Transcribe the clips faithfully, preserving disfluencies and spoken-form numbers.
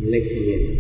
เลขทะเบียน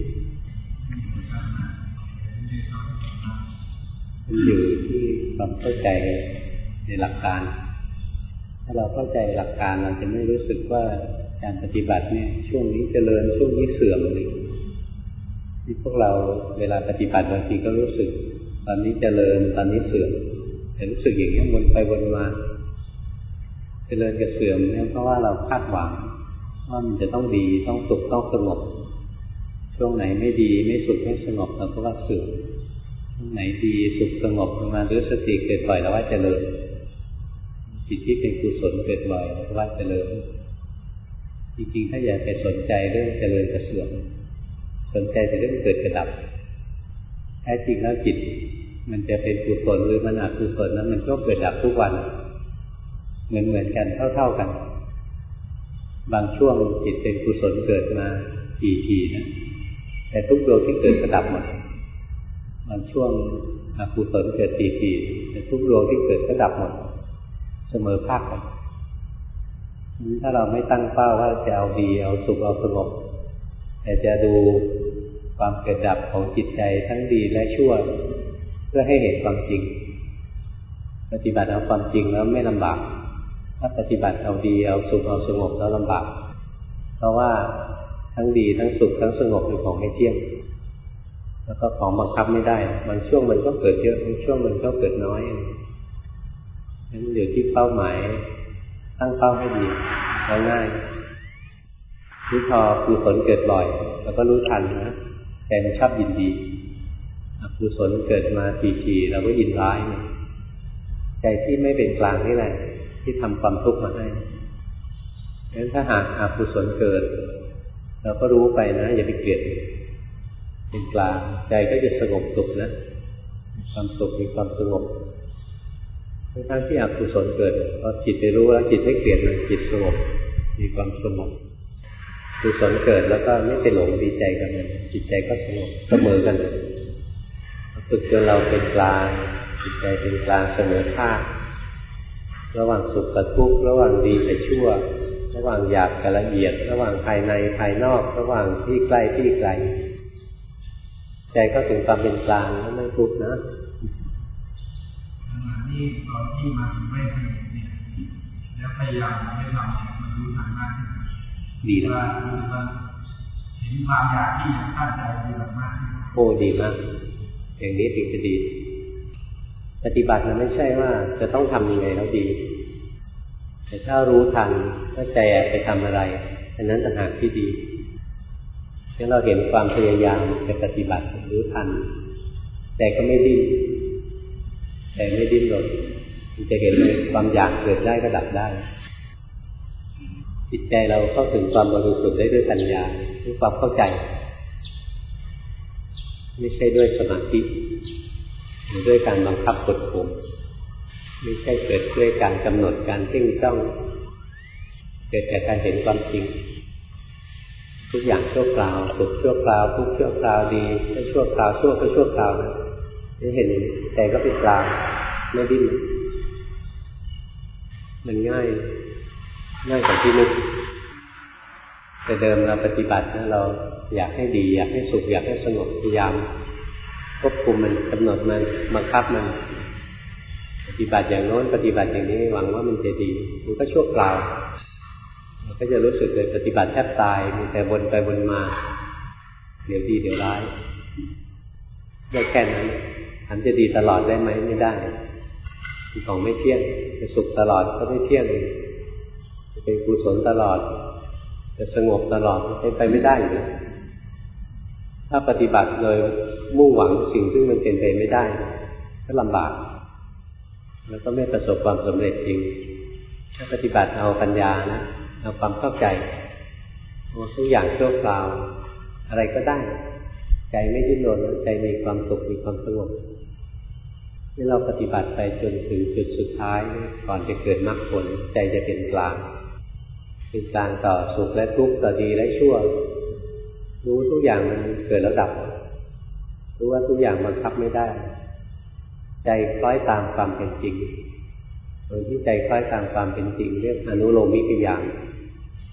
มันอยู่ที่ความเข้าใจในหลักการถ้าเราเข้าใจหลักการเราจะไม่รู้สึกว่าการปฏิบัติเนี่ยช่วงนี้เจริญช่วงนี้เสื่อมเลยที่พวกเราเวลาปฏิบัติบางทีก็รู้สึกตอนนี้เจริญตอนนี้เสื่อมแต่รู้สึกอย่างนี้วนไปวนมาเจริญกับเสื่อมเนี่ยเพราะว่าเราคาดหวังว่ามันจะต้องดีต้องสุขต้องสงบช่วงไหนไม่ดีไม่สุขไม่สงบเราก็ว่าเสื่อมช่วงไหนดีสุขสงบมาหรือสติเกิดบ่อยเราว่าเจริญจิตที่เป็นกุศลเกิดบ่อยเราก็ว่าเจริญจริงๆถ้าอยากไปสนใจเรื่องเจริญกับเสื่อมสนใจแต่เรื่องเกิดกับดับแท้จริงแล้วจิตมันจะเป็นกุศลหรือมันอกุศลนั้นมันก็เกิดดับทุกวันเหมือนเหมือนกันเท่าๆกันบางช่วงจิตเป็นกุศลเกิดมาทีๆนะแต่ทุกดวงที่เกิดก็ดับหมดบางช่วงอกุศลเกิดทีๆแต่ทุกดวงที่เกิดก็ดับหมดเสมอภาคกันถ้าเราไม่ตั้งเป้าว่าจะเอาดีเอาสุขเอาสงบแต่จะดูความเกิดดับของจิตใจทั้งดีและชั่วเพื่อให้เห็นความจริงปฏิบัติเอาความจริงแล้วไม่ลำบากถ้าปฏิบัติเอาดีเอาสุขเอาสงบแล้วลำบากเพราะว่าทั้งดีทั้งสุขทั้งสงบเป็นของไม่เที่ยงแล้วก็ของบังคับไม่ได้บางช่วงมันก็เกิดเยอะบางช่วงมันก็เกิดน้อยนั้นอยู่ที่เป้าหมายตั้งเป้าให้ดีแล้วง่ายนี่พอกุศลเกิดบ่อยแล้วก็รู้ทันนะใจมันชอบยินดีอกุศลเกิดมาทีๆเราก็ยินร้ายใจที่ไม่เป็นกลางนี่แหละที่ทำความทุกข์มาให้ดังนั้นถ้าหากอกุศลเกิดเราก็รู้ไปนะอย่าไปเกลียดเป็นกลางใจก็จะสงบสุขนะมีความสุขมีความสงบทั้งที่อกุศลเกิดพอจิตไปรู้แล้วจิตไม่เกลียดเลยจิตสงบมีความสงบกุศลเกิดแล้วก็ไม่ไปหลงดีใจกันเลยจิตใจก็สงบเสมอกันฝึกจนเราเป็นกลางจิตใจเป็นกลางเสมอภาคระหว่างสุขกับทุกข์ระหว่างดีกับชั่วระหว่างหยาบกับละเอียดระหว่างภายในภายนอกระหว่างที่ใกล้ที่ไกลใจก็ถึงความเป็นกลางแล้วไม่ทุกข์นะนี่ตอนที่มาถึงไม่ถึงเนี่ยแล้วพยายามไม่ทำมันรู้ทันมากขึ้นดีนะว่าเห็นความอยากที่อยากตั้งใจดีมากโอ้ดีมากอย่างนี้ถึงจะดีปฏิบัติมันไม่ใช่ว่าจะต้องทำยังไงแล้วดีแต่ถ้ารู้ทันว่าใจไปทำอะไรอันนั้นต่างหากที่ดีถ้าเราเห็นความพยายามจะปฏิบัติรู้ทันแต่ก็ไม่ดิ้นแต่ไม่ดิ้นรนมันจะเห็นความอยากเกิดได้ก็ดับได้จิตใจเราเข้าถึงความบริสุทธิ์ได้ด้วยปัญญาด้วยความเข้าใจไม่ใช่ด้วยสมาธิหรือด้วยการบังคับกดข่มไม่ใช่เกิดด้วยการกำหนดการเพ่งจ้องเกิดจากการเห็นความจริงทุกอย่างชั่วคราวสุขชั่วคราวทุกข์ชั่วคราวดีก็ชั่วคราวชั่วก็ชั่วคราวนะนี่เห็นใจก็เป็นกลางไม่ดิ้นมันง่ายง่ายกว่าที่นึกแต่เดิมเราปฏิบัตินะเราอยากให้ดีอยากให้สุขอยากให้สงบพยายามควบคุมมันกำหนดมันบังคับมันปฏิบัติอย่างโน้นปฏิบัติอย่างนี้หวังว่ามันจะดีมันก็ชั่วคราวเราก็จะรู้สึกเลยปฏิบัติแทบตายมีแต่วนไปวนมาเดี๋ยวดีเดี๋ยวร้ายได้แค่นั้นอันจะดีตลอดได้ไหมไม่ได้ของไม่เที่ยงจะสุขตลอดก็ไม่เที่ยงจะเป็นกุศลตลอดจะสงบตลอดเป็นไปไม่ได้อยู่แล้วถ้าปฏิบัติโดยมุ่งหวังสิ่งที่มันเป็นไปไม่ได้ก็ลำบากแล้วก็ไม่ประสบความสำเร็จจริงถ้าปฏิบัติเอาปัญญานะเอาความเข้าใจทุกอย่างชั่วคราวอะไรก็ได้ใจไม่ดิ้นรนใจมีความสุขมีความสงบที่เราปฏิบัติไปจนถึงจุดสุดท้ายก่อนจะเกิดมรรคผลใจจะเป็นกลางเป็นกลางต่อสุขและทุกข์ต่อดีและชั่วรู้ทุกอย่างมันเกิดแล้วดับรู้ว่าทุกอย่างบังคับไม่ได้ใจคล้อยตามความเป็นจริงโดยที่ใจคล้อยตามความเป็นจริงเรียกอนุโลมิกญาณ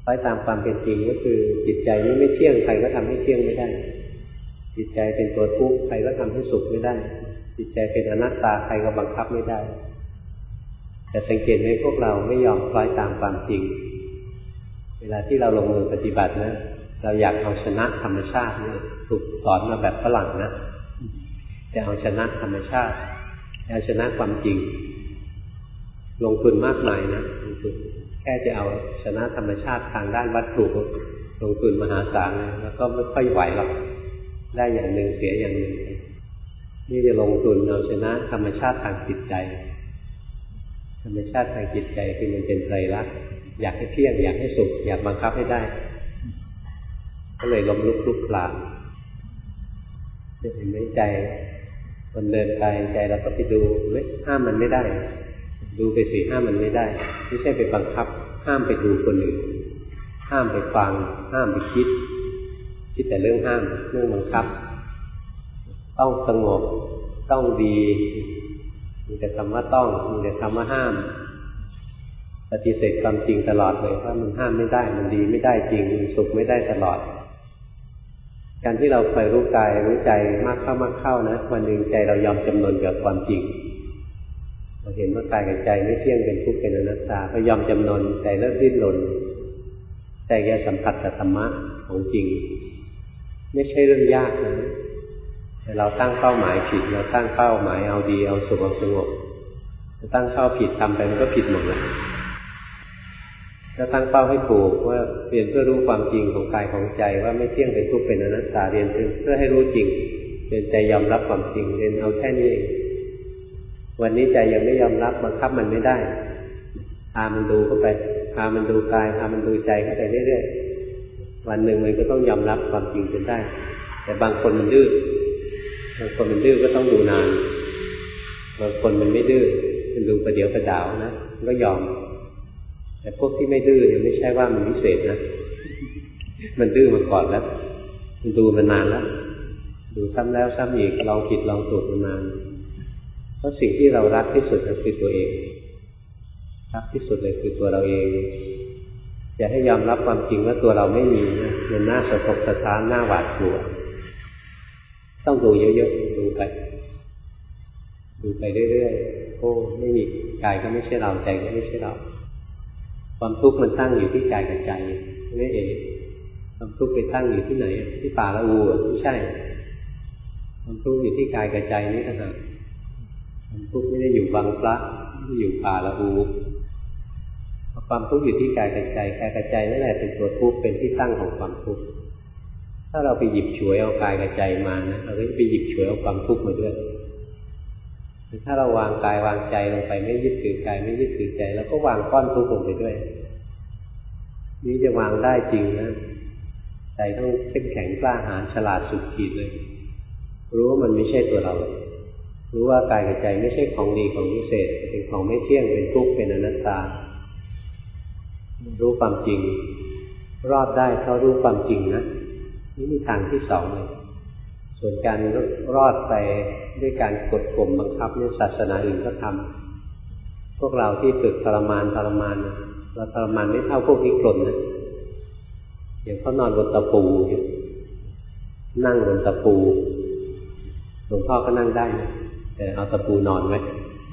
คล้อยตามความเป็นจริงก็คือจิตใจนี้ไม่เที่ยงใครก็ทำให้เที่ยงไม่ได้จิตใจเป็นตัวทุกข์ใครก็ทำให้สุขไม่ได้จิตใจเป็นอนัตตาใครก็บังคับไม่ได้แต่สังเกตไหมพวกเราไม่ยอมคล้อยตามความจริงเวลาที่เราลงมือปฏิบัตินะเราอยากเอาชนะธรรมชาติเนี่ยถูกสอนมาแบบฝรั่งนะจะเอาชนะธรรมชาติเอาชนะความจริงลงทุนมากมายนะลงทุนแค่จะเอาชนะธรรมชาติทางด้านวัตถุลงทุนมหาศาลเลยแล้วก็ไม่ค่อยไหวหรอกได้อย่างหนึ่งเสียอย่างหนึ่งนี่จะลงทุนเอาชนะธรรมชาติทางจิตใจธรรมชาติทางจิตใจคือมันเป็นไตรลักษณ์อยากให้เที่ยงอยากให้สุขอยากบังคับให้ได้ก็เลยล้มลุกคลุกคลานจะเห็นไหมใจมันเดินไปใจเราก็ไปดูเฮ้ยห้ามมันไม่ได้ดูไปสิห้ามมันไม่ได้ไม่ใช่ไปบังคับห้ามไปดูคนอื่นห้ามไปฟังห้ามไปคิดคิดแต่เรื่องห้ามเรื่องบังคับต้องสงบต้องดีมีแต่คำว่าต้องมีแต่คำว่าห้ามปฏิเสธความจริงตลอดเลยว่ามันห้ามไม่ได้มันดีไม่ได้จริงมันสุขไม่ได้ตลอดการที่เราคอยรู้กายรู้ใจมากเข้ามากเข้านะวันหนึ่งใจเรายอมจำนนกับความจริงเราเห็นว่ากายกับใจไม่เที่ยงเป็นทุกข์เป็นอนัตตาก็ยอมจำนนใจเลิกดิ้นรนใจแกสัมผัสกับธรรมะของจริงไม่ใช่เรื่องยากนะแต่เราตั้งเป้าหมายผิดเราตั้งเป้าหมายเอาดีเอาสุขเอาสงบตั้งเป้าผิดทำไปมันก็ผิดหมดเลยถ้าตั้งเป้าให้ถูกว่าเรียนเพื่อรู้ความจริงของกายของใจว่าไม่เที่ยงเป็นทุกข์เป็นอนัตตาเรียนเพื่อให้รู้จริงเรียนใจยอมรับความจริงเรียนเอาแค่นี้เองวันนี้ใจยังไม่ยอมรับบังคับมันไม่ได้พามันดูเข้าไปพามันดูกายพามันดูใจเข้าไปเรื่อยๆวันหนึ่งมันก็ต้องยอมรับความจริงจนได้แต่บางคนมันดื้อบางคนมันดื้อก็ต้องดูนานบางคนมันไม่ดื้อมันดูประเดี๋ยวประดาวนะมันก็ยอมแต่พวกที่ไม่ดื้อเนี่ยไม่ใช่ว่ามันพิเศษนะมันดื้อมาก่อนแล้วมันดูมานานแล้วดูซ้ำแล้วซ้ำอีกลองผิดลองถูกมานานเพราะสิ่งที่เรารักที่สุดคือตัวเองรักที่สุดเลยคือตัวเราเองอย่าให้ยอมรับความจริงว่าตัวเราไม่มีนะมันน่าสะทกสะท้านน่าหวาดกลัวต้องดูเยอะๆดูไปดูไปเรื่อยๆโอ้ไม่มีกายก็ไม่ใช่เราใจก็ไม่ใช่เราความทุกข์มันตั้งอยู่ที่กายกับใจไม่เองความทุกข์ไปตั้งอยู่ที่ไหนที่ป่าละอูไม่ใช่ความทุกข์อยู่ที่กายกับใจนี่ต่างหากความทุกข์ไม่ได้อยู่บางพระไม่ได้อยู่ป่าละอูความทุกข์อยู่ที่กายกับใจกายกับใจนั่นแหละเป็นตัวทุกข์เป็นที่ตั้งของความทุกข์ถ้าเราไปหยิบฉวยเอากายกับใจมานะเราก็จะไปหยิบฉวยเอาความทุกข์มาด้วยถ้าเราวางกายวางใจลงไปไม่ยึดถือกายไม่ยึดถือใจแล้วก็วางก้อนทุกข์ลงไปด้วยนี่จะวางได้จริงนะใจต้องเข้มแข็งกล้าหาญฉลาดสุดขีดเลยรู้ว่ามันไม่ใช่ตัวเรารู้ว่ากายกับใจไม่ใช่ของดีของพิเศษเป็นของไม่เที่ยงเป็นทุกข์เป็นอนัตตารู้ความจริงรอดได้เพราะรู้ความจริงนะนี่มีทางที่สองเลยส่วนการรอดไปด้วยการกดข่มบังคับเนี่ยศาสนาอื่นก็ทำพวกเราที่ฝึกทรมานทรมานนะเราทรมานไม่เท่าพวกนี้กลนนะอย่างเขานอนบนตะปูอยู่นั่งบนตะปูหลวงพ่อก็นั่งได้นะแต่เอาตะปูนอนไว้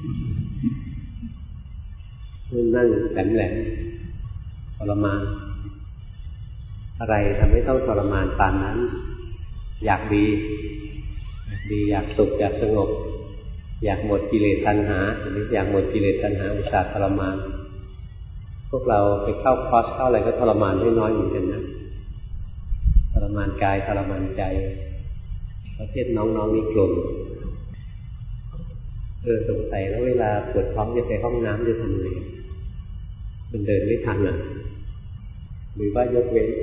นั่งแหลมๆทรมานอะไรทำให้ต้องทรมานปานนั้นอยากดีอยากดีอยากสุขอยากสงบอยากหมดกิเลสตัณหาหรืออยากหมดกิเลสตัณหาอุตส่าห์ทรมานพวกเราไปเข้าคอร์สเข้าอะไรก็ทรมานไม่น้อยเหมือนกันนะทรมานกายทรมานใจประเภทน้องๆนี่กลุ่มเออสงสัยแล้วเวลาปวดท้องจะไปห้องน้ำจะทำไงมันเดินไม่ทันอ่ะหรือว่ายกเว้น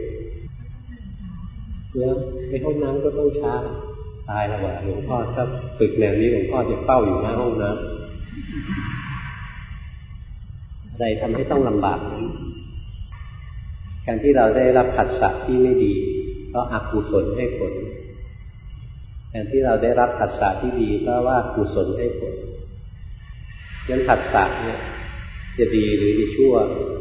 แล้วในห้องน้ำก็ต้องช้าตายแล้วว่ะหลวงพ่อถ้าฝึกแนวนี้หลวงพ่อจะเฝ้าอยู่หน้าห้องน้ำอะไรทำให้ต้องลำบากการที่เราได้รับผัสสะที่ไม่ดีเพราะอกุศลให้ผลการที่เราได้รับผัสสะที่ดีเพราะว่ากุศลให้ผลงั้นผัสสะเนี่ยจะดีหรือจะชั่ว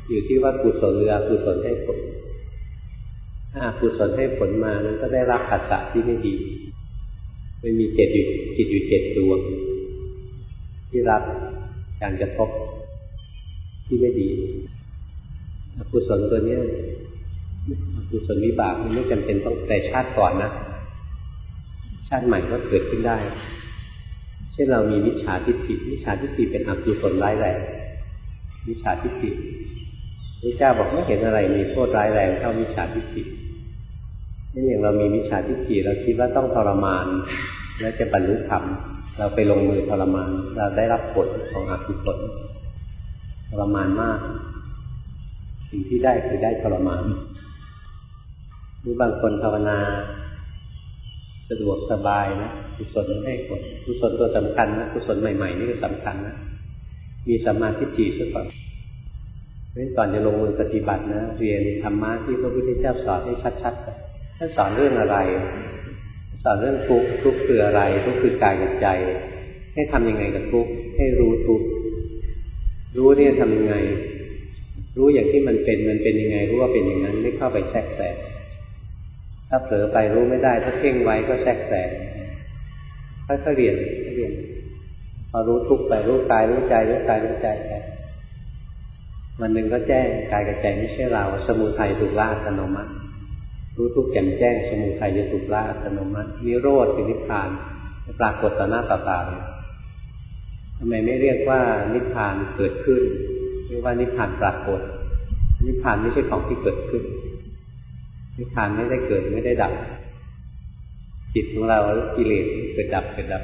อยู่ที่ว่ากุศลหรืออกุศลให้ผลถ้าอกุศลให้ผลมานั้นก็ได้รับผัสสะที่ไม่ดีมันมีเจ็ดอยู่จิตอยู่เจ็ดดวงที่รับการกระทบที่ไม่ดีอกุศลตัวนี้อกุศลวิบากมันไม่จำเป็นต้องแต่ชาติก่อนนะชาติใหม่ก็เกิดขึ้นได้เช่นเรามีมิจฉาทิฏฐิมิจฉาทิฏฐิเป็นอกุศลร้ายแรงมิจฉาทิฏฐิพระเจ้าบอกไม่เห็นอะไรมีโทษร้ายแรงเท่ามิจฉาทิฏฐินี่อย่างเรามีมิจฉาทิฏฐิเราคิดว่าต้องทรมานแล้วจะบรรลุธรรมเราไปลงมือทรมานเราได้รับผลของอกุศลทรมานมากสิ่งที่ได้คือได้ทรมานหรือบางคนภาวนาสะดวกสบายนะกุศลให้ผลกุศลตัวสำคัญนะกุศลใหม่ๆนี่ก็สำคัญนะมีสัมมาทิฏฐิซะก่อนเพราะฉะนั้นก่อนจะลงมือปฏิบัตินะเรียนธรรมะที่พระพุทธเจ้าสอนให้ชัดๆก่อนท่านสอนเรื่องอะไรสอนเรื่องทุกข์ทุกข์คืออะไรทุกข์คือกายกับใจให้ทำยังไงกับทุกข์ให้รู้ทุกข์รู้เนี่ยทำยังไงรู้อย่างที่มันเป็นมันเป็นยังไงรู้ว่าเป็นอย่างนั้นไม่เข้าไปแทรกแซงถ้าเผลอไปรู้ไม่ได้ถ้าเพ่งไว้ก็แทรกแซงค่อยๆเรียนค่อยๆเรียนพอรู้ทุกข์ไปรู้กายรู้ใจรู้กายรู้ใจไปวันหนึ่งก็แจ้งกายกับใจไม่ใช่เราสมุทัยถูกละอัตโนมัติรู้ทุกข์แจ่มแจ้งสมุทัยจะถูกละอัตโนมัตินิโรธคือนิพพานปรากฏต่อหน้าต่อตาเลยทำไมไม่เรียกว่านิพพานเกิดขึ้นเรียกว่านิพพานปรากฏนิพพานไม่ใช่ของที่เกิดขึ้นนิพพานไม่ได้เกิดไม่ได้ดับจิตของเรากิเลสเกิดดับเกิดดับ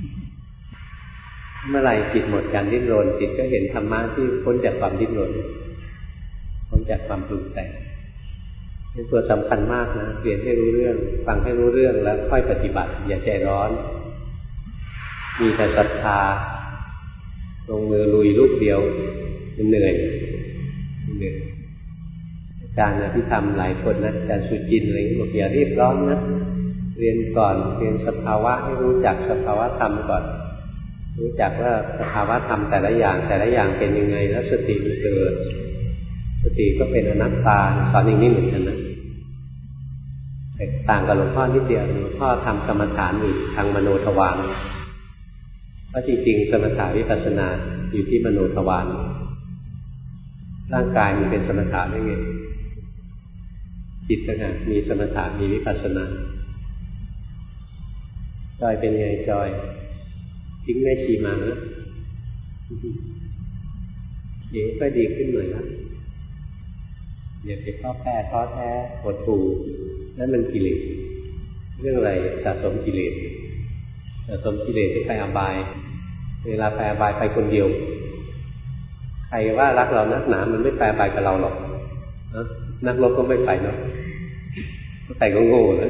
เมื่อไหร่จิตหมดการดิ้นรนจิตก็เห็นธรรมะที่พ้นจากความดิ้นรนพ้นจากความปรุงแต่งเป็นตัวสำคัญมากนะเรียนให้รู้เรื่องฟังให้รู้เรื่องแล้วค่อยปฏิบัติอย่าใจร้อนมีแต่ศรัทธาลงมือลุยลูกเดียวเหนื่อยเหนื่อยอาจารย์นะที่ทำหลายคนนะอาจารย์สุจินอะไรบอกอย่ารีบร้อนนะเรียนก่อนเรียนสภาวะให้รู้จักสภาวะธรรมก่อนรู้จักว่าสภาวะธรรมแต่ละอย่างแต่ละอย่างเป็นยังไงแล้วสติมันเกิดสติก็เป็นอนัตตาสอนอย่างนี้เหมือนกันนะแต่ต่างกับหลวงพ่อนิดเดียวหลวงพ่อทำกรรมฐานอีกทางมโนทวารเพราะจริงๆสมถะวิปัสสนาอยู่ที่มโนทวารร่างกายมันเป็นสมถะได้ไงจิตต่างหากมีสมถะมีวิปัสสนาจอยเป็นไงจอยทิ้งแม่ชีมาแล้วเดี๋ยวก็ดีขึ้นหน่อยนะอย่าไปท้อแท้ท้อแท้ปวดหูนั่นมันกิเลสเรื่องอะไรสะสมกิเลสสะสมกิเลสที่ไปอบายเวลาไปอบายไปคนเดียวใครว่ารักเรานักหนามันไม่ไปอบายกับเราหรอกนะนักรบก็ไม่ไปเนาะไปก็โง่นะ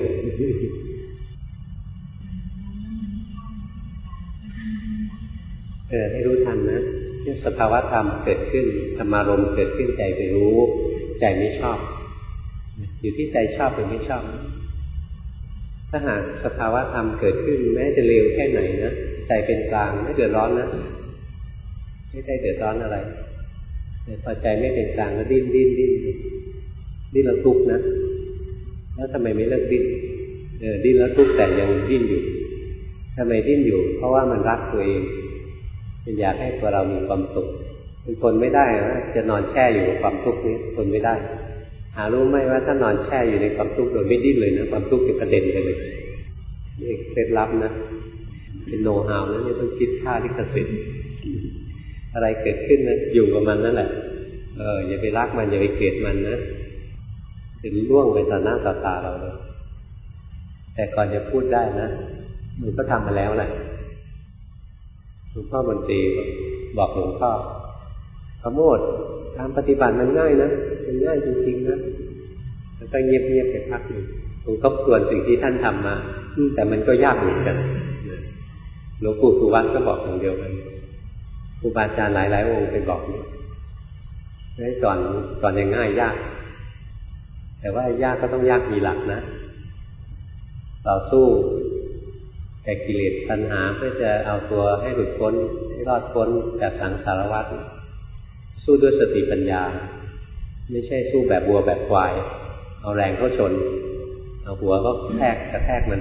เออให้รู้ทันนะที่สภาวะธรรมเกิดขึ้นธรรมารมณ์เกิดขึ้นใจไปรู้ใจไม่ชอบอยู่ที่ใจชอบหรือไม่ชอบถ้าหากสภาวะธรรมเกิดขึ้นแม้จะเร็วแค่ไหนนะใจเป็นกลางไม่เดือดร้อนนะไม่ได้เดือดร้อนอะไรแต่พอใจไม่เป็นกลางก็ดิ้นดิ้นดิ้นดิ้นแล้วทุกข์นะแล้วทำไมไม่เลิกดิ้นเออดิ้นแล้วทุกข์แต่ยังดิ้นอยู่ทำไมดิ้นอยู่เพราะว่ามันรักตัวเองเป็นอยากให้ตัวเรามีความสุขเป็นคนไม่ได้นะจะนอนแช่อยู่กับความทุกข์นี้ทนไม่ได้หารู้ไหมว่าถ้านอนแช่อยู่ในความทุกข์โดยไม่ดิ้นเลยนะความทุกข์จะกระเด็นไปเลยนี่เคล็ดลับนะเป็นโนว์ฮาวนะนี่ต้องคิดค่าลิขสิทธิ์อะไรเกิดขึ้นนะอยู่กับมันนั่นแหละเอออย่าไปรักมันอย่าไปเกลียดมันนะจะล่วงไปต่อหน้าต่อตาเราเลยแต่ก่อนจะพูดได้นะมันก็ทำมาแล้วแหละหลวงพ่อบนตรีบอกหลวงพ่อขโมดการปฏิบัติมันง่ายนะมันง่ายจริงๆนะแล้วก็เงียบๆไปพักหนึ่งผมทบทวนสิ่งที่ท่านทำมาแต่มันก็ยากเหมือนกันหลวงปู่สุวัตก็บอกอย่างเดียวกันครูบาอาจารย์หลายๆองค์ไปบอกนี่ให้สอนสอนอย่างง่ายยากแต่ว่ายากก็ต้องยากมีหลักนะเราสู้แก่กิเลสตัณหาเพื่อจะเอาตัวให้หลุดพ้นให้รอดพ้นจากสังสารวัฏสู้ด้วยสติปัญญาไม่ใช่สู้แบบวัวแบบควายเอาแรงเข้าชนเอาหัวก็แทกกระแทกมัน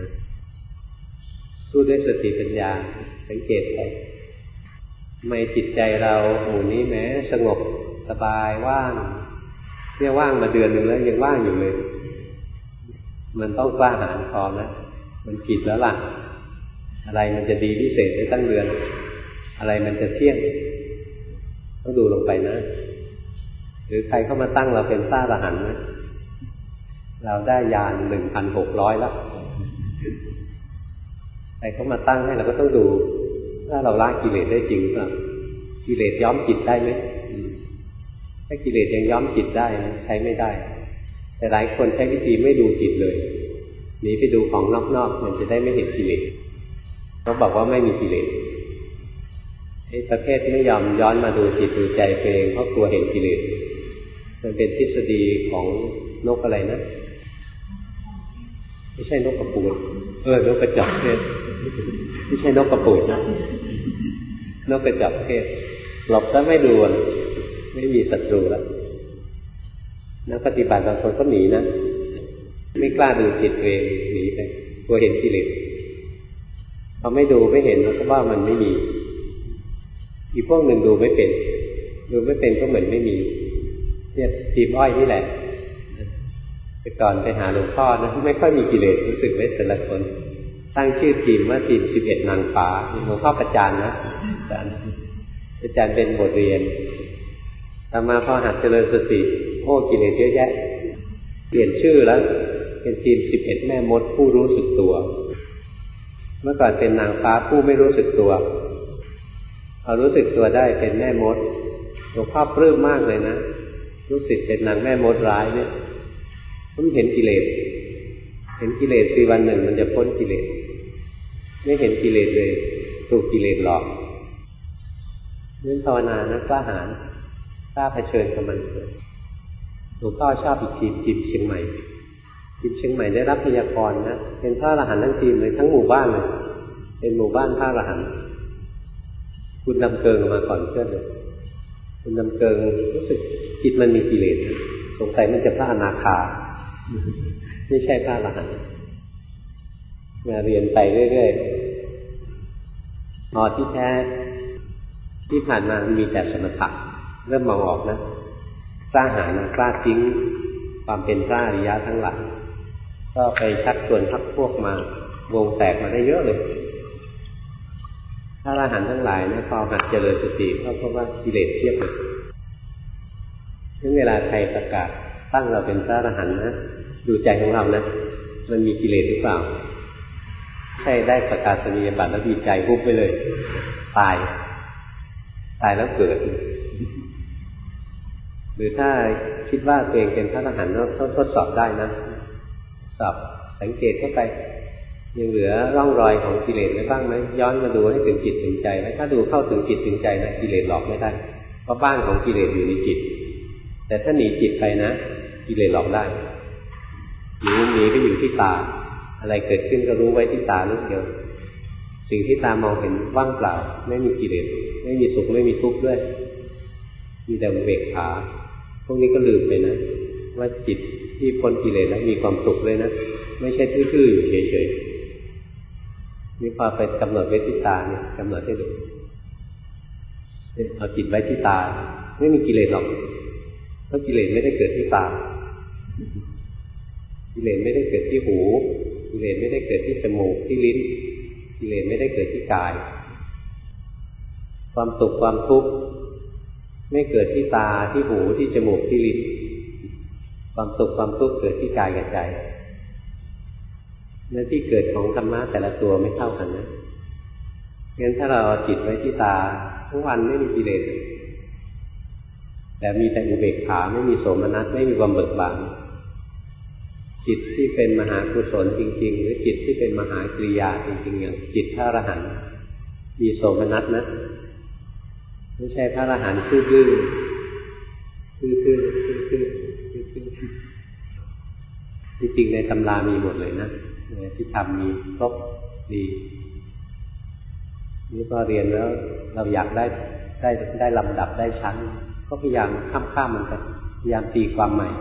สู้ด้วยสติปัญญาสังเกตไปทำไมจิตใจเราโอ้นี้แม้สงบสบายว่างเนี่ยว่างมาเดือนหนึ่งแล้วยังว่างอยู่เลยมันต้องกล้าหาญพอนะมันผิดแล้วล่ะอะไรมันจะดีพิเศษได้ตั้งเดือนอะไรมันจะเที่ยงต้องดูลงไปนะหรือใครเข้ามาตั้งเราเป็นพระอรหันต์นะเราได้ญาณหนึ่งพันหกร้อยแล้วใครเข้ามาตั้งให้เราก็ต้องดูถ้าเราละกิเลสได้จริงหรือเปล่ากิเลสย้อมจิตได้ไหมถ้ากิเลสยังย้อมจิตได้ใช้ไม่ได้แต่หลายคนใช้วิธีไม่ดูจิตเลยหนีไปดูของนอกๆมันจะได้ไม่เห็นกิเลสเขาบอกว่าไม่มีกิเลสไอ้ประเภทไม่ยอมย้อนมาดูจิตดูใจตัวเองเพราะกลัวเห็นกิเลสมันเป็นทฤษฎีของนกอะไรนะไม่ใช่นกกระปูดเออนกกระจอกเทศไม่ใช่นกกระปูดนะนกกระจอกเทศหลบแล้วไม่ดูไม่มีศัตรูแล้วนักปฏิบัติบางคนก็หนีนะไม่กล้าดูจิตตัวเองหนีไปกลัวเห็นกิเลสพอไม่ดูไม่เห็นแล้วก็ว่ามันไม่มีอีกพวกหนึ่งดูไม่เป็นดูไม่เป็นก็เหมือนไม่มีเนี่ยทีมอ้อยนี่แหละแต่ก่อนไปหาหลวงพ่อนะไม่ค่อยมีกิเลสรู้สึกไหมแต่ละคนตั้งชื่อทีมว่าทีมสิบเอ็ดนางฟ้าหลวงพ่อประจานนะอาจารย์อาจารย์เป็นบทเรียนต่อมาพอหัดเจริญสติโอ้กิเลสเยอะแยะเปลี่ยนชื่อแล้วเป็นทีมสิบเอ็ดแม่มดผู้รู้สึกตัวเมื่อก่อนเป็นนางฟ้าผู้ไม่รู้สึกตัวพอรู้สึกตัวได้เป็นแม่มดหลวงพ่อปลื้มมากเลยนะรู้สึกเป็นนางแม่มดร้ายเนี่ยผมเห็นกิเลสเห็นกิเลสคือวันหนึ่งมันจะพ้นกิเลสไม่เห็นกิเลสเลยถูกกิเลสหลอกนั่นภาวนานะกล้าหาญกล้าเผชิญกับมันหลวงพ่อชอบอีกทีมทีมเชียงใหม่ทีมเชียงใหม่ได้รับพยากรณ์นะเป็นพระอรหันต์ทั้งทีมเลยทั้งหมู่บ้านเลยเป็นหมู่บ้านพระอรหันต์คุณนำเกิงมาก่อนเพื่อนเลยคุณนำเกิงรู้สึกจิตมันมีกิเลสสงสัยมันจะพระอนาคาไม่ใช่พระอรหันต์มาเรียนไปเรื่อยๆพอที่แท้ที่ผ่านมามีแต่สมถะเริ่มมองออกนะกล้าหาญกล้าทิ้งความเป็นพระอริยะทั้งหลายก็ไปชักชวนพรรคพวกมาวงแตกมาได้เยอะเลยพระอรหันต์ทั้งหลายนะพอหัดเจริญสติก็เพราะว่ากิเลสเทียบเลยถึงเวลาใครประกาศตั้งเราเป็นพระอรหันต์นะดูใจของเรานะมันมีกิเลสหรือเปล่าใช่ได้ประกาศนียบัตรแล้วดีใจปุ๊บไปเลยตายตายแล้วเกิดหรือถ้าคิดว่าตัวเองเป็นพระอรหันต์ก็ทดสอบได้นะสอบสังเกตเข้าไปยังเหลือร่องรอยของกิเลสไว้บ้างไหมย้อนมาดูให้ถึงจิตถึงใจไหมถ้าดูเข้าถึงจิตถึงใจนะกิเลสหลอกไม่ได้เพราะบ้านของกิเลสอยู่ในจิตแต่ถ้าหนีจิตไปนะกิเลสหลอกได้หนีหนีไปอยู่ที่ตาอะไรเกิดขึ้นก็รู้ไว้ที่ตาลูกเดียวสิ่งที่ตามองเห็นว่างเปล่าไม่มีกิเลสไม่มีสุขไม่มีทุกข์ด้วยมีแต่อุเบกขาพวกนี้ก็ลืมไปนะว่าจิตที่พ้นกิเลสแล้วมีความสุขเลยนะไม่ใช่ทื่อๆอยู่เฉยๆนี่พอไปกำหนดไว้ที่ตาเนี่ยกำหนดให้ดูเอาจิตไว้ที่ตาไม่มีกิเลสหรอกเพราะกิเลสไม่ได้เกิดที่ตากิเลสไม่ได้เกิดที่หูกิเลสไม่ได้เกิดที่จมูกที่ลิ้นกิเลสไม่ได้เกิดที่กายความสุขความทุกข์ไม่เกิดที่ตาที่หูที่จมูกที่ลิ้นความสุขความทุกข์เกิดที่กายกับใจและที่เกิดของธรรมะแต่ละตัวไม่เท่ากันนะงั้นถ้าเราเอาจิตไว้ที่ตาทั้งวันไม่มีกิเลสแต่มีแต่อุเบกขาไม่มีโสมนัสไม่มีความเบิกบานจิตที่เป็นมหากุศลจริงๆหรือจิตที่เป็นมหากริยาจริงๆอย่างจิตพระอรหันต์มีโสมนัสนะไม่ใช่พระอรหันต์ซื่อๆซื่อๆซื่อๆซื่อๆจริงๆในตำรามีหมดเลยนะที่ทำมีครบดีนี่พอเรียนแล้วเราอยากได้ได้ได้ลำดับได้ชั้นก็พยายามข้ามข้ามมันไปพยายามตีความใหม่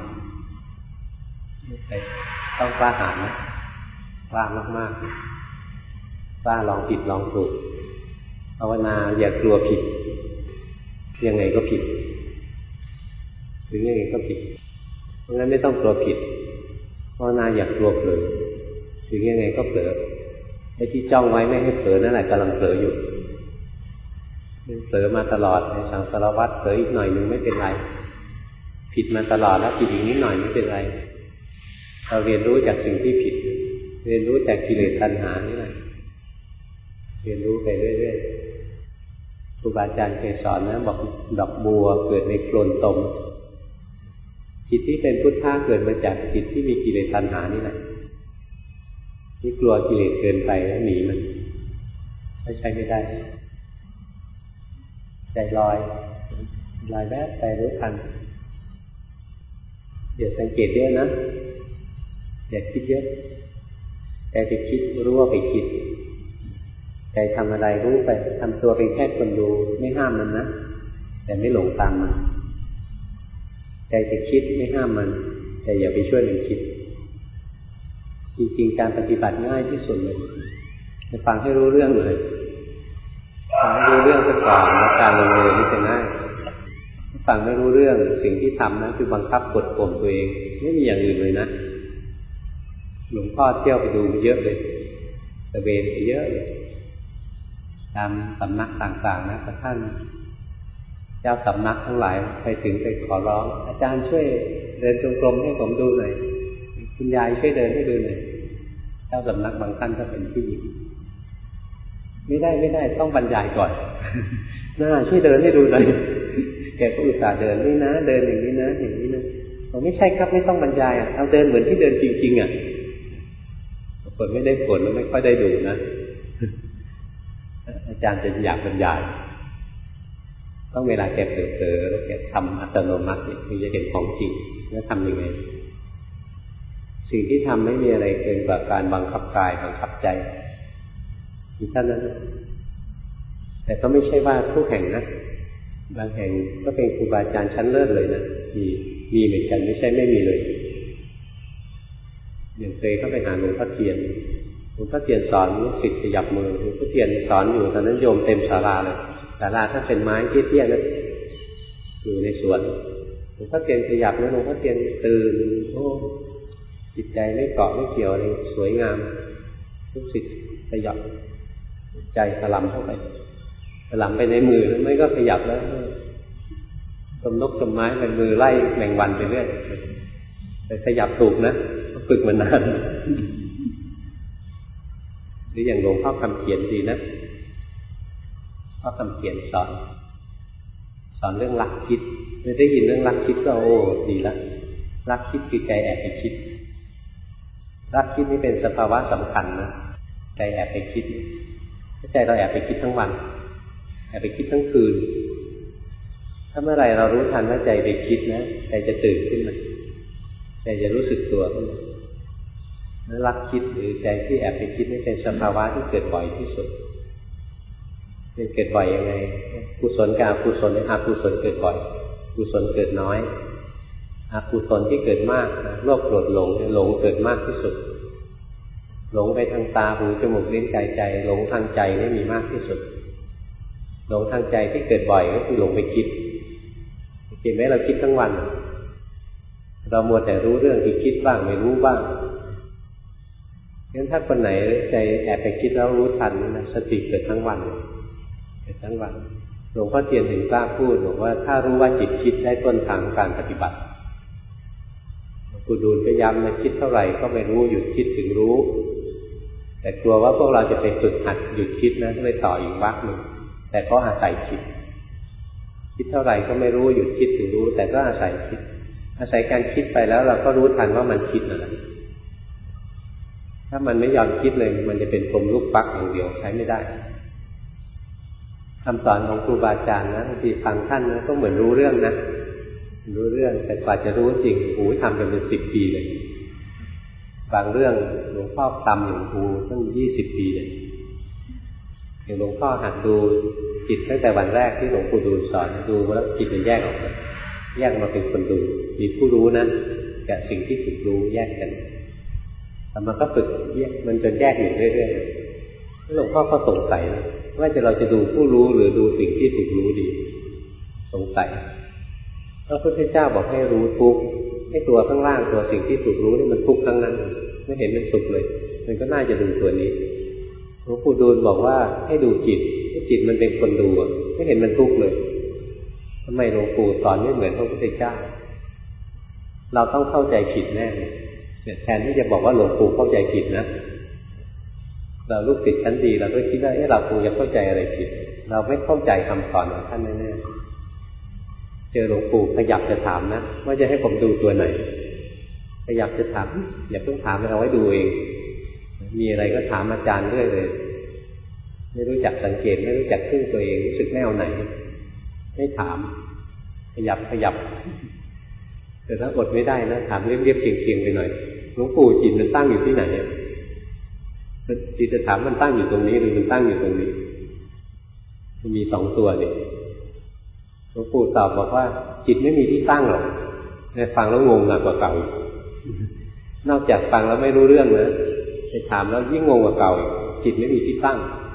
ต้องกล้าหาญนะกล้ามากๆกล้าลองผิดลองถูกภาวนาอย่ากลัวผิดยังไงก็ผิดถึงยังไงก็ผิดเพราะงั้นไม่ต้องกลัวผิดภาวนาอย่ากลัวเผลอถึงยังไงก็เผลอไอ้ที่จ้องไว้ไม่ให้เผลอนั่นแหละกำลังเผลออยู่เผลอมาตลอดในสังสารวัฏเผลออีกหน่อยนึงไม่เป็นไรผิดมาตลอดแล้วผิดอีกนิดหน่อยไม่เป็นไรเราเรียนรู้จากสิ่งที่ผิดเรียนรู้จากกิเลสตัณหานี่แหละเรียนรู้ไปเรื่อยๆครูบาอาจารย์เคยสอนนะบอกดอกบัวเกิดในโคลนตมจิตที่เป็นพุทธะเกิดมาจากจิตที่มีกิเลสตัณหานี่แหละที่กลัวกิเลสเกินไปแล้วหนีมันไม่ใช่ไม่ได้ใจลอยลอยแล้วใจรู้ทันเดี๋ยวสังเกตเยอะนะอย่าคิดเยอะใจไปคิดรู้ว่าไปคิดใจทำอะไรรู้ไปทำตัวเป็นแค่คนดูไม่ห้ามมันนะแต่ไม่หลงตามมันใจจะคิดไม่ห้ามมันแต่อย่าไปช่วยมันคิดจริงๆการปฏิบัติง่ายที่สุดเลยจะฟังให้รู้เรื่องเลยฟังให้รู้เรื่องซะก่อนแล้วการลงมือนี่จะง่ายฟังไม่รู้เรื่องสิ่งที่ทำนั้นคือบังคับกดข่มตัวเองไม่มีอย่างอื่นเลยนะหลวงพ่อเที่ยวไปดูเยอะเลยตะเวนไปเยอะเลยตามสำนักต่างๆนะกระทั่งเจ้าสำนักทั้งหลายไปถึงไปขอร้องอาจารย์ช่วยเดินจงกรมให้ผมดูหน่อยคุณยายช่วยเดินให้ดูหน่อยเจ้าสำนักบางท่านก็เป็นผู้หญิงไม่ได้ไม่ได้ต้องบรรยายก่อนน่าช่วยเดินให้ดูหน่อยแกก็อุตส่าห์เดินนี่นะเดินอย่างนี้นะอย่างนี้นะผมไม่ใช่ครับไม่ต้องบรรยายอ่ะเอาเดินเหมือนที่เดินจริงๆอ่ะคนไม่ได้ผลแล้วไม่ค่อยได้ดูนะอาจารย์จะอยากบรรยายต้องเวลาแกเผลอๆแล้วแกทำอัตโนมัติเนี่ยถึงจะเห็นของจริงแล้วทำยังไงสิ่งที่ทำไม่มีอะไรเกินกว่าการบังคับกายบังคับใจมีเท่านั้นแต่ก็ไม่ใช่ว่าทุกแห่งนะบางแห่งก็เป็นครูบาอาจารย์ชั้นเลิศเลยนะมีมีเหมือนกันไม่ใช่ไม่มีเลยอย่างเคยเข้าไปหาหลวงพ่อเทียนหลวงพ่อเทียนสอนลูกศิษย์ขยับมือหลวงพ่อเทียนสอนอยู่ตอนนั้นโยมเต็มศาลาเลยศาลาถ้าเป็นไม้เตี้ยๆนะอยู่ในสวนหลวงพ่อเทียนขยับแล้วหลวงพ่อเทียนตื่นโอ้จิตใจไม่เกาะไม่เกี่ยวอะไรสวยงามลูกศิษย์ขยับใจถลำเข้าไปถลำไปในมือไม่ก็ขยับแล้วตมนกตมไม้เป็นมือไล่แมงวันไปเรื่อยแต่ขยับถูกนะฝึกมานานหรืออย่างหลวงพ่อคำเขียนดีนะพ่อคำเขียนสอนสอนเรื่องหลักคิดเมื่อได้ยินเรื่องหลักคิดก็โอ้ดีละหลักคิดคือใจแอบไปคิดหลักคิดนี่เป็นสภาวะสำคัญนะใจแอบไปคิดถ้าใจเราแอบไปคิดทั้งวันแอบไปคิดทั้งคืนถ้าเมื่อไรเรารู้ทันว่าใจไปคิดนะใจจะตื่นขึ้นมาใจจะรู้สึกตัวขึ้นมาแล้วลักคิดหรือใจที่แอบไปคิดนี่เป็นสภาวะที่เกิดบ่อยที่สุดเป็นเกิดบ่อยยังไงกุศลกับอกุศลอกุศลเกิดบ่อยกุศลเกิดน้อยอกุศลที่เกิดมากโลภโกรธหลงหลงเกิดมากที่สุดหลงไปทางตาหูจมูกลิ้นกายใจหลงทางใจนี่มีมากที่สุดหลงทางใจที่เกิดบ่อยก็คือหลงไปคิดเห็นไหมเราคิดทั้งวันเรามัวแต่รู้เรื่องที่คิดบ้างไม่รู้บ้างงั้นถ้าคนไหนใจแอบไปคิดแล้วรู้ทันนะสติเกิดทั้งวันเกิดทั้งวันหลวงพ่อเทียนถึงกล้าพูดบอกว่าถ้ารู้ว่าจิตคิดได้ต้นทางการปฏิบัติหลวงปู่ดูลก็ย้ำนะคิดเท่าไหร่ก็ไม่รู้หยุดคิดถึงรู้แต่กลัวว่าพวกเราจะไปฝึกหัดหยุดคิดนะเลยต่ออีกวรรคหนึ่งแต่ก็อาศัยคิดคิดเท่าไหร่ก็ไม่รู้หยุดคิดถึงรู้แต่ก็อาศัยคิดอาศัยการคิดไปแล้วเราก็รู้ทันว่ามันคิดนั่นแหละถ้ามันไม่ยอมคิดเลยมันจะเป็นพรหมลูกปักอย่างเดียวใช้ไม่ได้คำสอนของครูบาอาจารย์นะบางทีฟังท่านนะก็เหมือนรู้เรื่องนะรู้เรื่องแต่กว่าจะรู้จริงโอ้ยทำกันเป็นสิบปีเลยบางเรื่องหลวงพ่อทำอย่างครูตั้งยี่สิบปีเลยอย่างหลวงพ่อหัดดูจิตตั้งแต่วันแรกที่หลวงปู่ดูลสอนดูแล้วจิตมันแยกออกมาแยกมาเป็นคนดูมีผู้รู้นะกับสิ่งที่ถูกรู้แยกกันแต่มันก็ฝึกแยกมันจนแยกอยู่เรื่อยๆหลวงพ่อก็สงสัยนะว่าจะเราจะดูผู้รู้หรือดูสิ่งที่ถูกรู้ดีสงสัยพระพุทธเจ้าบอกให้รู้ทุกข์ให้ตัวข้างล่างตัวสิ่งที่ถูกรู้นี่มันทุกข์ทั้งนั้นไม่เห็นมันสุขเลยมันก็น่าจะดูตัวนี้หลวงปู่ดูลบอกว่าให้ดูจิตให้จิตมันเป็นคนดูไม่เห็นมันทุกข์เลยทำไมหลวงปู่สอนไม่เหมือนพระพุทธเจ้าเราต้องเข้าใจผิดแน่แทนที่จะบอกว่าหลวงปู่เข้าใจผิดนะเราลูกศิษย์ชั้นดีเราก็คิดว่าเอ๊ะเราคงจะเข้าใจอะไรผิดเราไม่เข้าใจคำสอนของท่านแน่ๆเจอหลวงปู่ขยับจะถามนะว่าจะให้ผมดูตัวไหนขยับจะถามอย่าเพิ่งถามเอาไว้ดูเองมีอะไรก็ถามอาจารย์เรื่อยเลยไม่รู้จักสังเกตไม่รู้จักพึ่งตัวเองรู้สึกแนวไหนไม่ถามขยับขยับแต่ถ้าอดไม่ได้นะถามเรียบๆเคียงๆไปหน่อยหลวงปู่จิตมันตั้งอยู่ที่ไหนจิตจะถามมันตั้งอยู่ตรงนี้หรือมันตั้งอยู่ตรงนี้มันมีสองตัวนี่หลวงปู่ตอบบอกว่าจิตไม่มีที่ตั้งหรอกแต่ฟังแล้วงงหนักกว่าเก่านอกจากฟังแล้วไม่รู้เรื่องนะไปถามแล้วยิ่งงงกว่าเก่าจิตไม่มีที่ตั้ง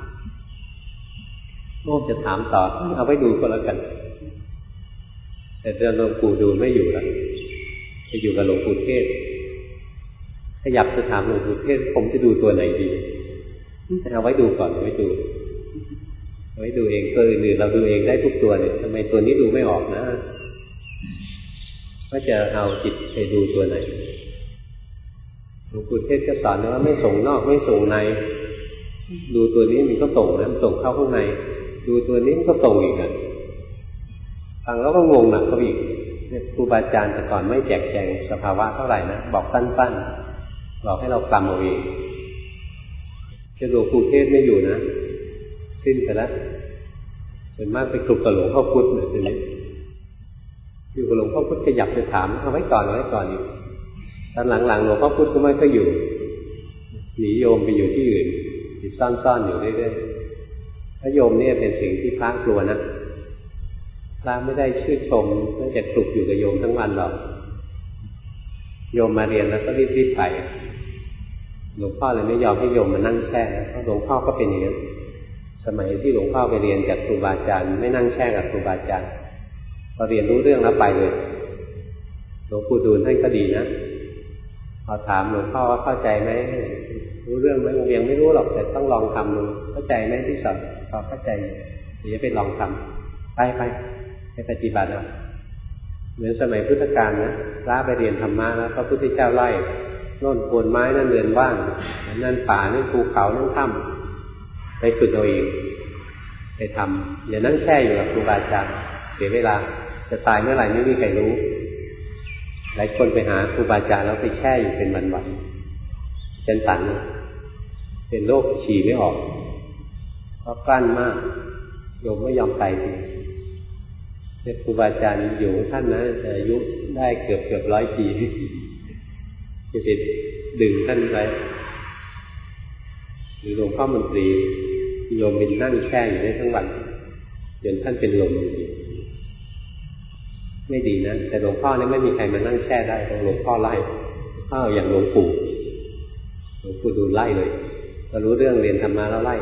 โน้จะถามต่อเอาไว้ดูก็แล้วกันแต่เดินหลวงปู่ดูไม่อยู่แล้วจะอยู่กับหลวงปู่เทศขยับจะถามหลวงปู่เทศผมจะดูตัวไหนดีเอาไว้ดูก่อนเอาไว้ดูเอาไว้ดูเองตัวอื่นเราดูเองได้ทุกตัวเนี่ยทำไมตัวนี้ดูไม่ออกนะว่าจะเอาจิตไปดูตัวไหนหลวงปู่เทศก็สอนว่าไม่ส่งนอกไม่ส่งในดูตัวนี้มันก็ส่งนะมันส่งเข้าข้างในดูตัวนี้มันก็ส่งอีกอ่ะฟังแล้วก็งงหนักเข้าอีกครูบาอาจารย์แต่ก่อนไม่แจกแจงสภาวะเท่าไหร่นะบอกสั้นๆบอกให้เรากำเอาเองจะหลวงปู่เทศไม่อยู่นะสิ้นไปแล้วส่วนมากไปกลุ่มกับหลวงพ่อพุธเนี่ยทีนี้อยู่กับหลวงพ่อพุธขยับจะถามเอาไว้ก่อนเอาไว้ก่อนอีกตอนหลังๆหลวงพ่อพุธก็ไม่ก็อยู่หนีโยมไปอยู่ที่อื่นติดซ่อนๆอยู่เรื่อยๆพระโยมเนี่ยเป็นสิ่งที่พระกลัวนะพระไม่ได้ชื่นชมไม่จะกลุกอยู่กับโยมทั้งวันหรอกโยมมาเรียนแล้วก็รีบๆไปหลวงพ่อเลยไม่ยอมให้โยมมานั่งแช่เพราะหลวงพ่อก็เป็นอย่างนั้นสมัยที่หลวงพ่อไปเรียนจากครูบาอาจารย์ไม่นั่งแช่กับครูบาอาจารย์พอเรียนรู้เรื่องแล้วไปเลยหลวงปู่ดูลท่านก็ดีนะพอถามหลวงพ่อว่าเข้าใจไหมรู้เรื่องไหมยังไม่รู้หรอกแต่ต้องลองทำดูเข้าใจไหมที่สอนพอเข้าใจเดี๋ยวไปลองทำไปไปไปปฏิบัติเอาเหมือนสมัยพุทธกาลนะพระไปเรียนธรรมะแล้วพระพุทธเจ้าไล่โน่นโคนไม้นั่นเรือนว่างนั่นป่านั่นภูเขานั่นถ้ำไปฝึกเอาเองไปทำอย่านั่งแช่อยู่กับครูบาอาจารย์เสียเวลาจะตายเมื่อไหร่ไม่มีใครรู้หลายคนไปหาครูบาอาจารย์แล้วไปแช่อยู่เป็นวันๆจนตันเป็นโรคฉี่ไม่ออกเพราะกลั้นมากโยมไม่ยอมไปเนี่ยครูบาอาจารย์อยู่ท่านนะอายุได้เกือบเกือบร้อยปีจะติดดึงท่านไปหรือหลวงพ่อมนตรีโยมเป็นนั่งแช่อยู่ได้ทั้งวันจนท่านเป็นลมไม่ดีนะแต่หลวงพ่อเนี่ยไม่มีใครมานั่งแช่ได้ต้องหลวงพ่อไล่ข้าวอย่างหลวงปู่หลวงปู่ดูไล่เลยเรารู้เรื่องเรียนธรรมะแล้วไล่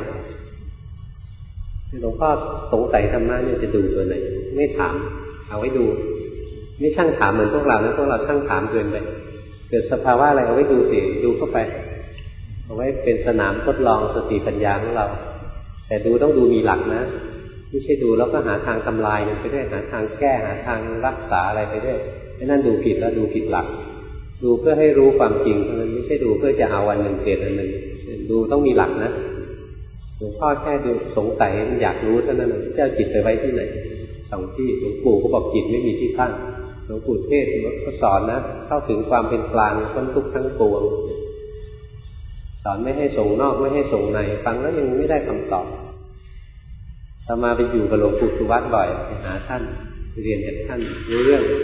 หลวงพ่อสงสัยธรรมะเนี่ยจะดูตัวไหนไม่ถามเอาไว้ดูไม่ช่างถามเหมือนพวกเรานะพวกเราช่างถามเกินไปเกิดสภาวะอะไรเอาไว้ดูสิดูเข้าไปเอาไว้เป็นสนามทดลองสติปัญญาของเราแต่ดูต้องดูมีหลักนะไม่ใช่ดูแล้วก็หาทางทำลายมันไปด้วยหาทางแก้หาทางรักษาอะไรไปด้วยนั่นดูผิดแล้วดูผิดหลักดูเพื่อให้รู้ความจริงเท่านั้นไม่ใช่ดูเพื่อจะเอาวันหนึ่งเปลี่ยนอันหนึ่งดูต้องมีหลักนะหลวงพ่อแค่ดูสงสัยอยากรู้เท่านั้นเจ้าจิตไปไว้ที่ไหนสองที่หลวงปู่ก็บอกจิตไม่มีที่ตั้งหลวงปู่เทศก็สอนนะเข้าถึงความเป็นกลางพ้นทุกข์ทั้งปวงสอนไม่ให้ส่งนอกไม่ให้ส่งในฟังแล้วยังไม่ได้คำตอบต่อมาไปอยู่กับหลวงปู่สุวัตบ่อยไปหาท่านไปเรียนจากท่านรู้เรื่อง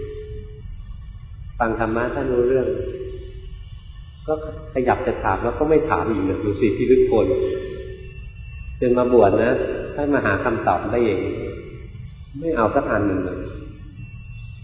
ฟังธรรมะท่านรู้เรื่องก็ขยับจะถามแล้วก็ไม่ถามอีกเลยดูสิที่ลึกโกนจนมาบวชนะท่านมาหาคำตอบได้เองไม่เอาสักอันหนึ่งเลย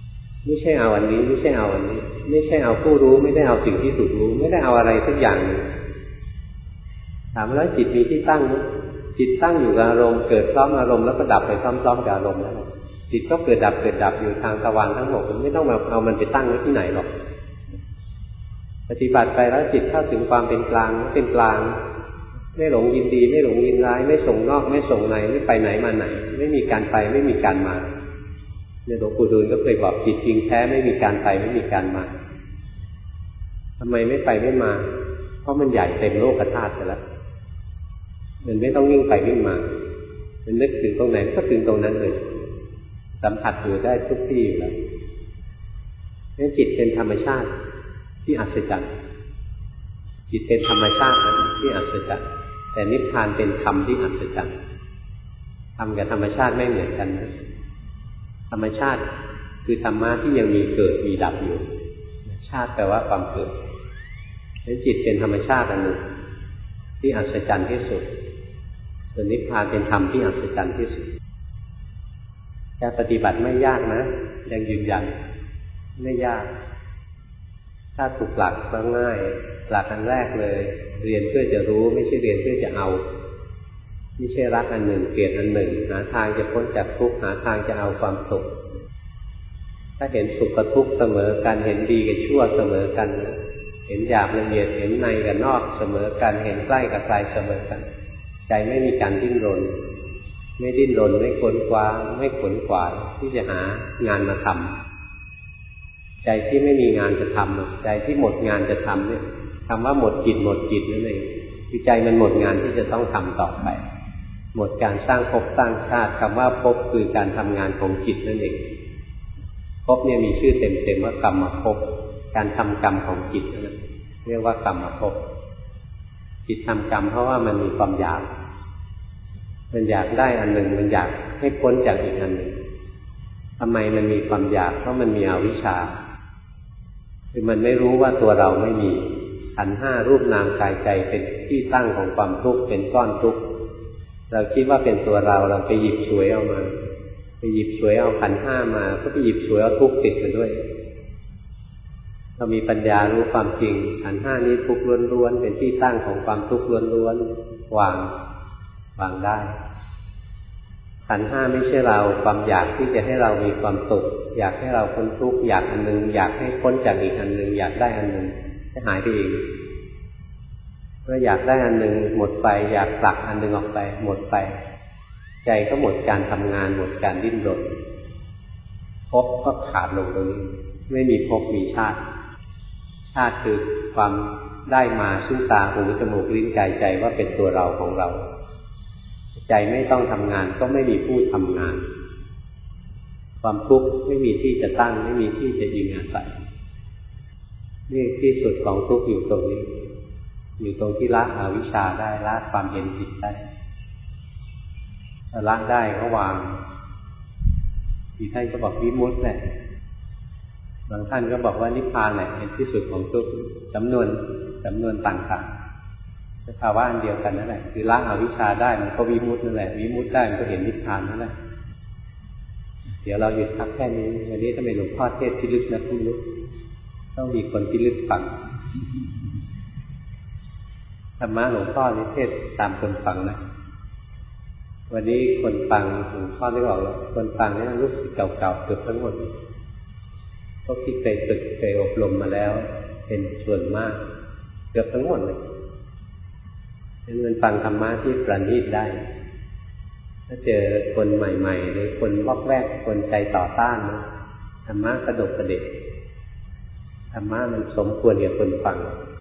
ไม่ใช่เอาอันนี้ไม่ใช่เอาอันนี้ไม่ใช่เอาผู้รู้ไม่ได้เอาสิ่งที่ถูกรู้ไม่ได้เอาอะไรสักอย่างนึงถามแล้วจิตมีที่ตั้งไหมจิตตั้งอยู่กับอารมณ์เกิดพร้อมอารมณ์แล้วก็ดับไปพร้อมๆกับอารมณ์แล้วจิตก็เกิดดับเกิดดับอยู่ทางทวารทั้งหมดมันไม่ต้องมาเอามันไปตั้งไว้ที่ไหนหรอกปฏิบัติไปแล้วจิตเข้าถึงความเป็นกลางเป็นกลางไม่หลงยินดีไม่หลงยินร้ายไม่ส่งนอกไม่ส่งในไม่ไปไหนมาไหนไม่มีการไปไม่มีการมาเนี่ยหลวงปู่ดูลก็เคยบอกจิตจริงแท้ไม่มีการไปไม่มีการมาทำไมไม่ไปไม่มาเพราะมันใหญ่เต็มโลกธาตุไปแล้วมันไม่ต้องวิ่งไปวิ่งมามันนึกถึงตรงไหนก็ถึงตรงนั้นเลยสัมผัสอยู่ได้ทุกที่อยู่แล้วนี่จิตเป็นธรรมชาติที่อัศจรรย์จิตเป็นธรรมชาตินะที่อัศจรรย์แต่นิพพานเป็นธรรมที่อัศจรรย์ธรรมกับธรรมชาติไม่เหมือนกันนะธรรมชาติคือธรรมะที่ยังมีเกิดมีดับอยู่ชาติแปลว่าความเกิดนั้นจิตเป็นธรรมชาติอันหนึ่งที่อัศจรรย์ที่สุดส่วนนิพพานเป็นธรรมที่อัศจรรย์ที่สุดการปฏิบัติไม่ยากนะยังยืนยันไม่ยากถ้าถูกหลักก็ง่ายหลักอันแรกเลยเรียนเพื่อจะรู้ไม่ใช่เรียนเพื่อจะเอาไม่ใช่รักอันหนึ่งเกลียดอันหนึ่งหาทางจะพ้นจากทุกข์หาทางจะเอาความสุขถ้าเห็นสุขกับทุกข์เสมอกันเห็นดีกับชั่วเสมอกันเห็นหยาบละเอียดเห็นในกับนอกเสมอกันเห็นใกล้กับไกลเสมอกันใจไม่มีการดิ้นรนไม่ดิ้นรนไม่ขวนขวายไม่ขวนขวายที่จะหางานมาทำใจที่ไม่มีงานจะทำใจที่หมดงานจะทำเนี่ยคำว่าหมดจิตหมดจิตนั่นเองคือใจมันหมดงานที่จะต้องทำต่อไปหมดการสร้างภพสร้างชาติคำว่าภพคือการทำงานของจิตนั่นเองภพเนี่ยมีชื่อเต็มๆว่ากรรมภพการทำกรรมของจิตนั่นเรียกว่ากรรมภพจิตทำกรรมเพราะว่ามันมีความอยากมันอยากได้อันหนึ่งมันอยากให้พ้นจากอีกอันหนึ่งทำไมมันมีความอยากเพราะมันมีอวิชชาคือมันไม่รู้ว่าตัวเราไม่มีขันธ์ห้ารูปนามกายใจเป็นที่ตั้งของความทุกข์เป็นก้อนทุกข์เราคิดว่าเป็นตัวเราเราไปหยิบฉวยเอามาไปหยิบฉวยเอาขันธ์ห้ามาก็ไปหยิบฉวยเอาทุกข์ติดมาด้วยเรามีปัญญารู้ความจริงขันธ์ห้านี้ทุกข์ล้วนๆเป็นที่ตั้งของความทุกข์ล้วนๆวางวางได้ขันธ์ห้าไม่ใช่เราความอยากที่จะให้เรามีความสุขอยากให้เราพ้นทุกข์อยากอันหนึ่งอยากให้พ้นจากอีกอันหนึ่งอยากได้อันหนึ่งจะหายไปเองเมื่ออยากได้อันหนึ่งหมดไปอยากผลักอันหนึ่งออกไปหมดไปใจก็หมดการทำงานหมดการดิ้นรนภพก็ขาดลงตรงนี้ไม่มีภพมีชาติชาติคือความได้มาซึ่งตาหูจมูกลิ้นกายใจว่าเป็นตัวเราของเราใจไม่ต้องทำงานก็ไม่มีผู้ทำงานความทุกข์ไม่มีที่จะตั้งไม่มีที่จะยิงอาศัยนี่ที่สุดของทุกข์อยู่ตรงนี้อยู่ตรงที่ละอวิชชาได้ละความเห็นผิดได้ละได้ก็วางที่ท่านก็บอกวิมุตติแหละบางท่านก็บอกว่านิพพานแหละเป็นที่สุดของทุกข์จำนวนจำนวนต่างๆสภาวะอันเดียวกันนั่นแหละคือละอวิชชาได้มันก็วิมุตตินั่นแหละวิมุตติได้มันก็เห็นนิพพานนั่นแหละเดี๋ยวเราหยุดพักแค่นี้วันนี้ถ้าเป็นหลวงพ่อเทศน์ที่ลึกนะคุณลึกต้องมีคนที่ลึกฟังธรรมะหลวงพ่อนี่เทศน์ตามคนฟังนะวันนี้คนฟังหลวงพ่อได้บอกแล้วคนฟังนี่รู้สึกเก่าๆเกือบทั้งหมดพวกที่เคยฝึกเคยอบรมมาแล้วเป็นส่วนมากเกือบทั้งหมดเลยเป็นมันฟังธรรมะที่ประณีตได้ถ้าเจอคนใหม่ๆหรือคนวอกแวกคนใจต่อต้านนะธรรมะกระดกกระเดกธรรมะมันสมควรกับคนฟัง